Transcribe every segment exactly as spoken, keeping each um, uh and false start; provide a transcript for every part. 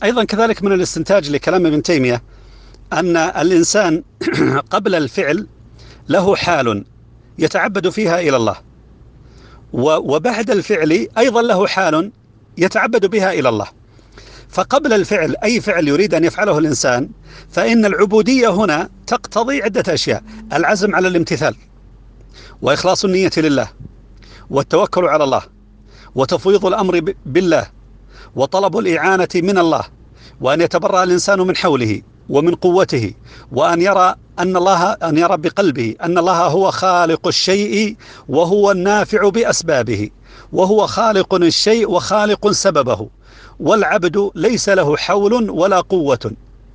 أيضا كذلك من الاستنتاج لكلام ابن تيمية أن الإنسان قبل الفعل له حال يتعبد فيها إلى الله، وبعد الفعل أيضا له حال يتعبد بها إلى الله. فقبل الفعل أي فعل يريد أن يفعله الإنسان فإن العبودية هنا تقتضي عدة أشياء: العزم على الامتثال، وإخلاص النية لله، والتوكل على الله، وتفويض الأمر بالله، وطلب الإعانة من الله، وأن يتبرأ الإنسان من حوله ومن قوته، وأن يرى أن الله أن يرى بقلبه أن الله هو خالق الشيء وهو النافع بأسبابه، وهو خالق الشيء وخالق سببه، والعبد ليس له حول ولا قوة،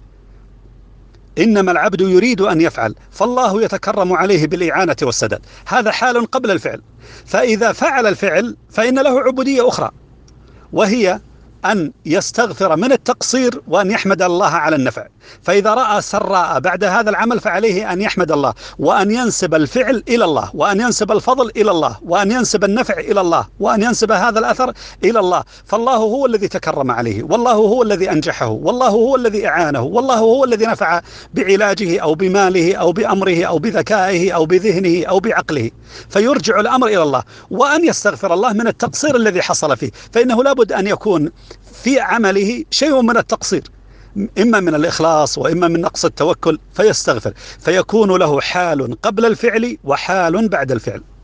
إنما العبد يريد أن يفعل، فالله يتكرم عليه بالإعانة والسداد. هذا حال قبل الفعل. فإذا فعل الفعل فإن له عبودية أخرى، وهي أن يستغفر من التقصير وأن يحمد الله على النفع. فإذا رأى سراء بعد هذا العمل فعليه أن يحمد الله، وأن ينسب الفعل إلى الله، وأن ينسب الفضل إلى الله، وأن ينسب النفع إلى الله، وأن ينسب هذا الأثر إلى الله. فالله هو الذي تكرم عليه، والله هو الذي أنجحه، والله هو الذي أعانه، والله هو الذي نفع بعلاجه أو بماله أو بأمره أو بذكائه أو بذهنه أو بعقله. فيرجع الأمر إلى الله، وأن يستغفر الله من التقصير الذي حصل فيه، فإنه لابد أن يكون في عمله شيء من التقصير، إما من الإخلاص وإما من نقص التوكل، فيستغفر، فيكون له حال قبل الفعل وحال بعد الفعل.